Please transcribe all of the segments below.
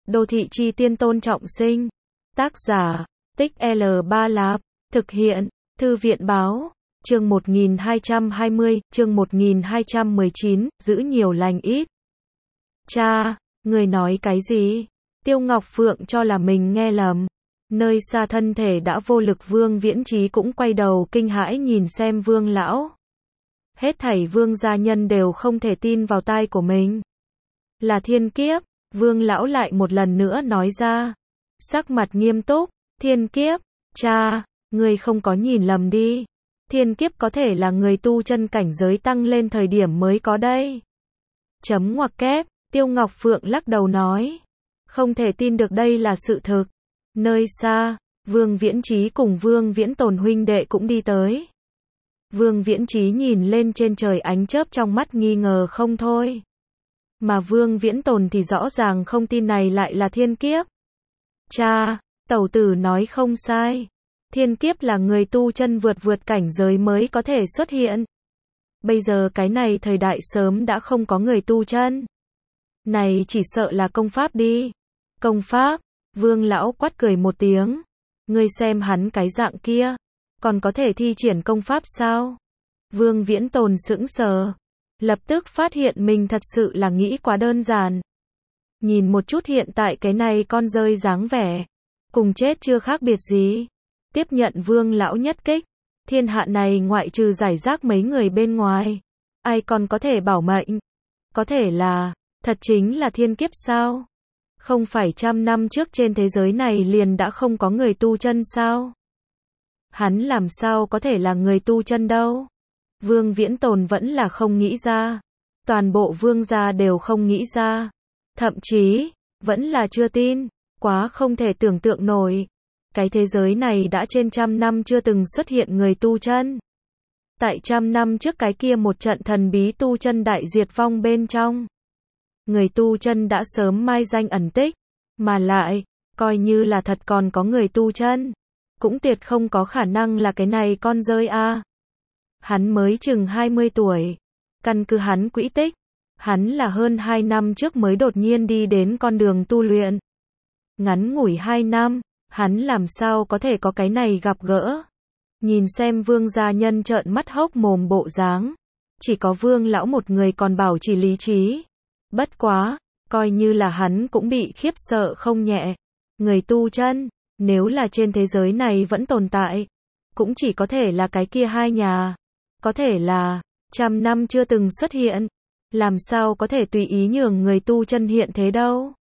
Đô thị chi tiên Tôn Trọng Sinh. Tác giả, Tích L3 Lạp. Thực hiện, Thư viện Báo. Chương 1220, chương 1219, giữ nhiều lành ít. Cha, người nói cái gì? Tiêu Ngọc Phượng cho là mình nghe lầm. Nơi xa thân thể đã vô lực Vương Viễn Chí cũng quay đầu kinh hãi nhìn xem Vương lão. Hết thảy Vương gia nhân đều không thể tin vào tai của mình. Là thiên kiếp, Vương lão lại một lần nữa nói ra. Sắc mặt nghiêm túc, thiên kiếp, cha, người không có nhìn lầm đi. Thiên kiếp có thể là người tu chân cảnh giới tăng lên thời điểm mới có đây. Chấm ngoặc kép, Tiêu Ngọc Phượng lắc đầu nói. Không thể tin được đây là sự thực. Nơi xa, Vương Viễn Chí cùng Vương Viễn Tồn huynh đệ cũng đi tới. Vương Viễn Chí nhìn lên trên trời ánh chớp trong mắt nghi ngờ không thôi. Mà Vương Viễn Tồn thì rõ ràng không tin này lại là thiên kiếp. Cha, tẩu tử nói không sai. Thiên kiếp là người tu chân vượt cảnh giới mới có thể xuất hiện. Bây giờ cái này thời đại sớm đã không có người tu chân. Này chỉ sợ là công pháp đi. Công pháp, Vương lão quát cười một tiếng. Ngươi xem hắn cái dạng kia, còn có thể thi triển công pháp sao? Vương Viễn Tồn sững sờ. Lập tức phát hiện mình thật sự là nghĩ quá đơn giản. Nhìn một chút hiện tại cái này con rơi dáng vẻ. Cùng chết chưa khác biệt gì. Tiếp nhận Vương lão nhất kích. Thiên hạ này ngoại trừ giải rác mấy người bên ngoài. Ai còn có thể bảo mệnh? Có thể là, thật chính là thiên kiếp sao? Không phải 100 năm trước trên thế giới này liền đã không có người tu chân sao? Hắn làm sao có thể là người tu chân đâu? Vương Viễn Tồn vẫn là không nghĩ ra. Toàn bộ vương gia đều không nghĩ ra. Thậm chí, vẫn là chưa tin. Quá không thể tưởng tượng nổi. Cái thế giới này đã trên 100 năm chưa từng xuất hiện người tu chân. Tại 100 năm trước cái kia một trận thần bí tu chân đại diệt vong bên trong. Người tu chân đã sớm mai danh ẩn tích. Mà lại, coi như là thật còn có người tu chân. Cũng tuyệt không có khả năng là cái này con rơi a. Hắn mới chừng 20 tuổi. Căn cứ hắn quỹ tích. Hắn là hơn 2 năm trước mới đột nhiên đi đến con đường tu luyện. Ngắn ngủi 2 năm, hắn làm sao có thể có cái này gặp gỡ. Nhìn xem vương gia nhân trợn mắt hốc mồm bộ dáng. Chỉ có vương lão một người còn bảo trì lý trí. Bất quá, coi như là hắn cũng bị khiếp sợ không nhẹ. Người tu chân, nếu là trên thế giới này vẫn tồn tại, cũng chỉ có thể là cái kia hai nhà. Có thể là, 100 năm chưa từng xuất hiện. Làm sao có thể tùy ý nhường người tu chân hiện thế đâu.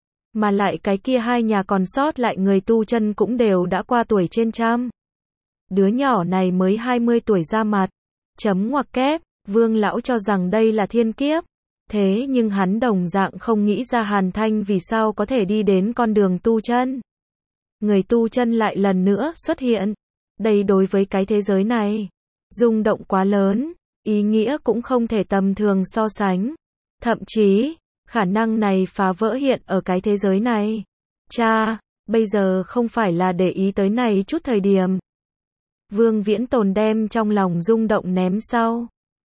Mà lại cái kia hai nhà còn sót lại người tu chân cũng đều đã qua tuổi trên 100. Đứa nhỏ này mới 20 tuổi ra mặt. Chấm ngoặc kép, vương lão cho rằng đây là thiên kiếp. Thế nhưng hắn đồng dạng không nghĩ ra Hàn Thanh vì sao có thể đi đến con đường tu chân. Người tu chân lại lần nữa xuất hiện. Đây đối với cái thế giới này, rung động quá lớn, ý nghĩa cũng không thể tầm thường so sánh. Thậm chí, khả năng này phá vỡ hiện ở cái thế giới này. Cha, bây giờ không phải là để ý tới này chút thời điểm. Vương Viễn Tồn đem trong lòng rung động ném sau.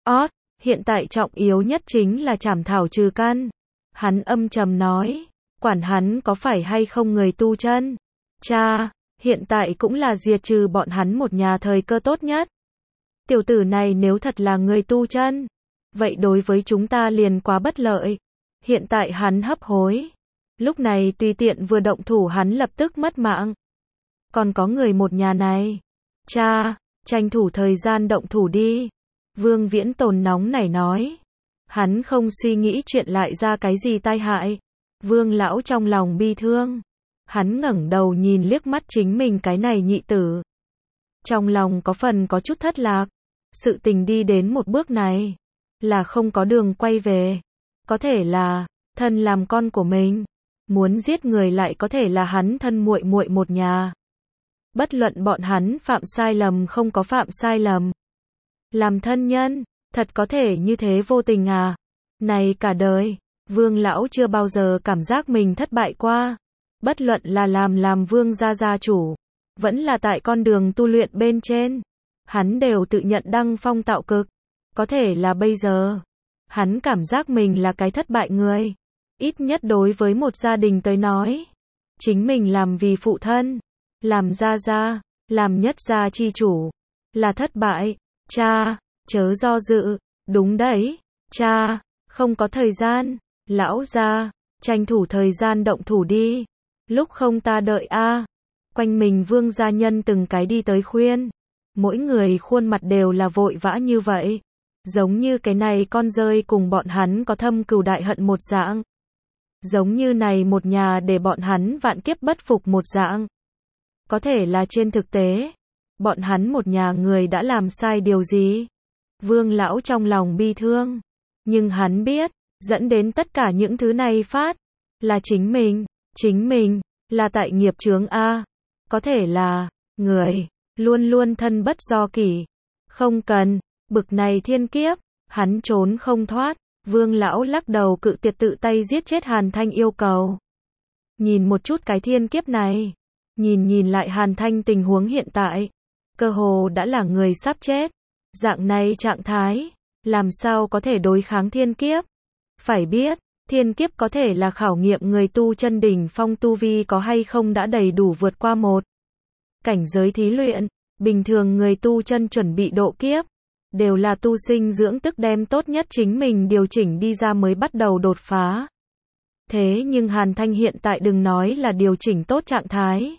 Hiện tại trọng yếu nhất chính là trảm thảo trừ căn. Hắn âm trầm nói, quản hắn có phải hay không người tu chân. Cha, hiện tại cũng là diệt trừ bọn hắn một nhà thời cơ tốt nhất. Tiểu tử này nếu thật là người tu chân, vậy đối với chúng ta liền quá bất lợi. Hiện tại hắn hấp hối. Lúc này tùy tiện vừa động thủ hắn lập tức mất mạng. Còn có người một nhà này. Cha, tranh thủ thời gian động thủ đi. Vương Viễn Tồn nóng nảy nói. Hắn không suy nghĩ chuyện lại ra cái gì tai hại. Vương lão trong lòng bi thương. Hắn ngẩng đầu nhìn liếc mắt chính mình cái này nhị tử. Trong lòng có phần có chút thất lạc. Sự tình đi đến một bước này, là không có đường quay về. Có thể là, thân làm con của mình. Muốn giết người lại có thể là hắn thân muội muội một nhà. Bất luận bọn hắn phạm sai lầm không có phạm sai lầm. Làm thân nhân, thật có thể như thế vô tình à? Này cả đời, vương lão chưa bao giờ cảm giác mình thất bại qua. Bất luận là làm vương gia chủ, vẫn là tại con đường tu luyện bên trên. Hắn đều tự nhận đăng phong tạo cực. Có thể là bây giờ, hắn cảm giác mình là cái thất bại người. Ít nhất đối với một gia đình tới nói. Chính mình làm vì phụ thân, làm gia gia, làm nhất gia chi chủ, là thất bại. Cha, chớ do dự, đúng đấy, cha, không có thời gian, lão gia, tranh thủ thời gian động thủ đi, lúc không ta đợi a. Quanh mình Vương gia nhân từng cái đi tới khuyên, mỗi người khuôn mặt đều là vội vã như vậy, giống như cái này con rơi cùng bọn hắn có thâm cừu đại hận một dạng. Giống như này một nhà để bọn hắn vạn kiếp bất phục một dạng. Có thể là trên thực tế, bọn hắn một nhà người đã làm sai điều gì? Vương lão trong lòng bi thương, nhưng hắn biết, dẫn đến tất cả những thứ này phát, là chính mình, là tại nghiệp chướng a. Có thể là, người, luôn luôn thân bất do kỷ. Không cần, bực này thiên kiếp, hắn trốn không thoát. Vương lão lắc đầu cự tuyệt tự tay giết chết Hàn Thanh yêu cầu. Nhìn một chút cái thiên kiếp này, nhìn lại Hàn Thanh tình huống hiện tại, cơ hồ đã là người sắp chết. Dạng này trạng thái, làm sao có thể đối kháng thiên kiếp? Phải biết, thiên kiếp có thể là khảo nghiệm người tu chân đỉnh phong tu vi có hay không đã đầy đủ vượt qua một cảnh giới thí luyện. Bình thường người tu chân chuẩn bị độ kiếp, đều là tu sinh dưỡng tức đem tốt nhất chính mình điều chỉnh đi ra mới bắt đầu đột phá. Thế nhưng Hàn Thanh hiện tại đừng nói là điều chỉnh tốt trạng thái.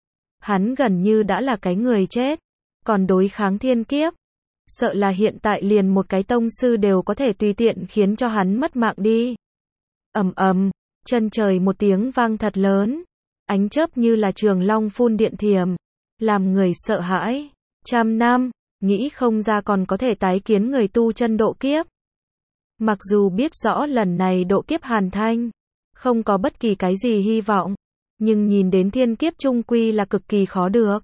Hắn gần như đã là cái người chết, còn đối kháng thiên kiếp. Sợ là hiện tại liền một cái tông sư đều có thể tùy tiện khiến cho hắn mất mạng đi. Ầm ầm, chân trời một tiếng vang thật lớn, ánh chớp như là trường long phun điện thiểm, làm người sợ hãi. 100 năm, nghĩ không ra còn có thể tái kiến người tu chân độ kiếp. Mặc dù biết rõ lần này độ kiếp Hàn Thanh, không có bất kỳ cái gì hy vọng, nhưng nhìn đến thiên kiếp chung quy là cực kỳ khó được.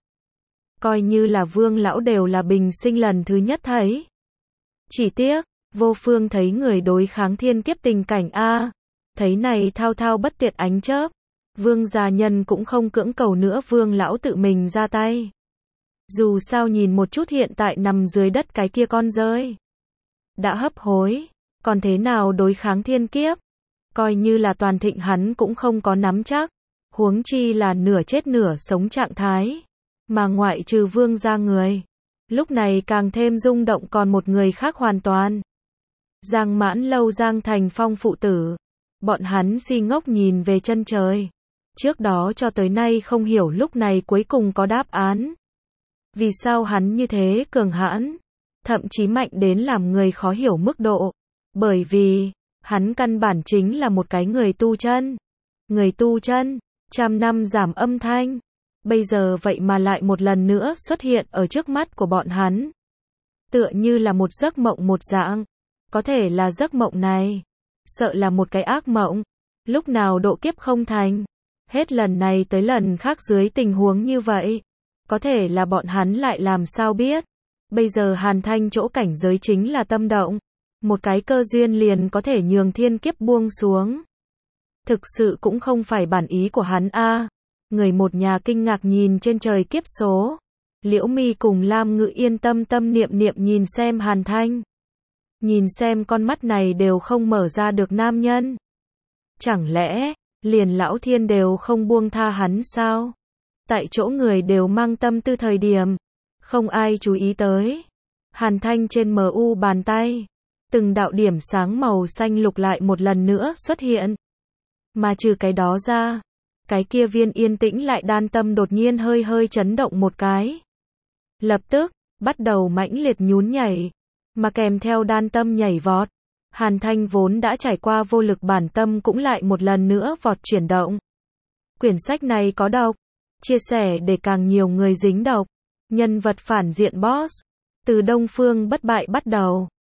Coi như là Vương lão đều là bình sinh lần thứ nhất thấy. Chỉ tiếc, vô phương thấy người đối kháng thiên kiếp tình cảnh a. Thấy này thao thao bất tuyệt ánh chớp, Vương gia nhân cũng không cưỡng cầu nữa Vương lão tự mình ra tay. Dù sao nhìn một chút hiện tại nằm dưới đất cái kia con rơi, đã hấp hối, còn thế nào đối kháng thiên kiếp? Coi như là toàn thịnh hắn cũng không có nắm chắc, huống chi là nửa chết nửa sống trạng thái, mà ngoại trừ Vương gia người, lúc này càng thêm rung động còn một người khác hoàn toàn. Giang Mãn Lâu Giang Thành Phong phụ tử, bọn hắn si ngốc nhìn về chân trời, trước đó cho tới nay không hiểu lúc này cuối cùng có đáp án. Vì sao hắn như thế cường hãn, thậm chí mạnh đến làm người khó hiểu mức độ, bởi vì, hắn căn bản chính là một cái người tu chân. Người tu chân, 100 năm giảm âm thanh, bây giờ vậy mà lại một lần nữa xuất hiện ở trước mắt của bọn hắn. Tựa như là một giấc mộng một dạng, có thể là giấc mộng này, sợ là một cái ác mộng, lúc nào độ kiếp không thành, hết lần này tới lần khác dưới tình huống như vậy. Có thể là bọn hắn lại làm sao biết. Bây giờ Hàn Thanh chỗ cảnh giới chính là tâm động. Một cái cơ duyên liền có thể nhường thiên kiếp buông xuống. Thực sự cũng không phải bản ý của hắn a. Người một nhà kinh ngạc nhìn trên trời kiếp số. Liễu Mi cùng Lam Ngự Yên tâm niệm nhìn xem Hàn Thanh. Nhìn xem con mắt này đều không mở ra được nam nhân. Chẳng lẽ, liền lão thiên đều không buông tha hắn sao? Tại chỗ người đều mang tâm tư thời điểm, không ai chú ý tới. Hàn Thanh trên MU bàn tay, từng đạo điểm sáng màu xanh lục lại một lần nữa xuất hiện. Mà trừ cái đó ra, cái kia viên yên tĩnh lại đan tâm đột nhiên hơi chấn động một cái. Lập tức, bắt đầu mãnh liệt nhún nhảy, mà kèm theo đan tâm nhảy vọt. Hàn Thanh vốn đã trải qua vô lực bản tâm cũng lại một lần nữa vọt chuyển động. Quyển sách này có độc. Chia sẻ để càng nhiều người dính độc. Nhân vật phản diện boss. Từ Đông Phương bất bại bắt đầu.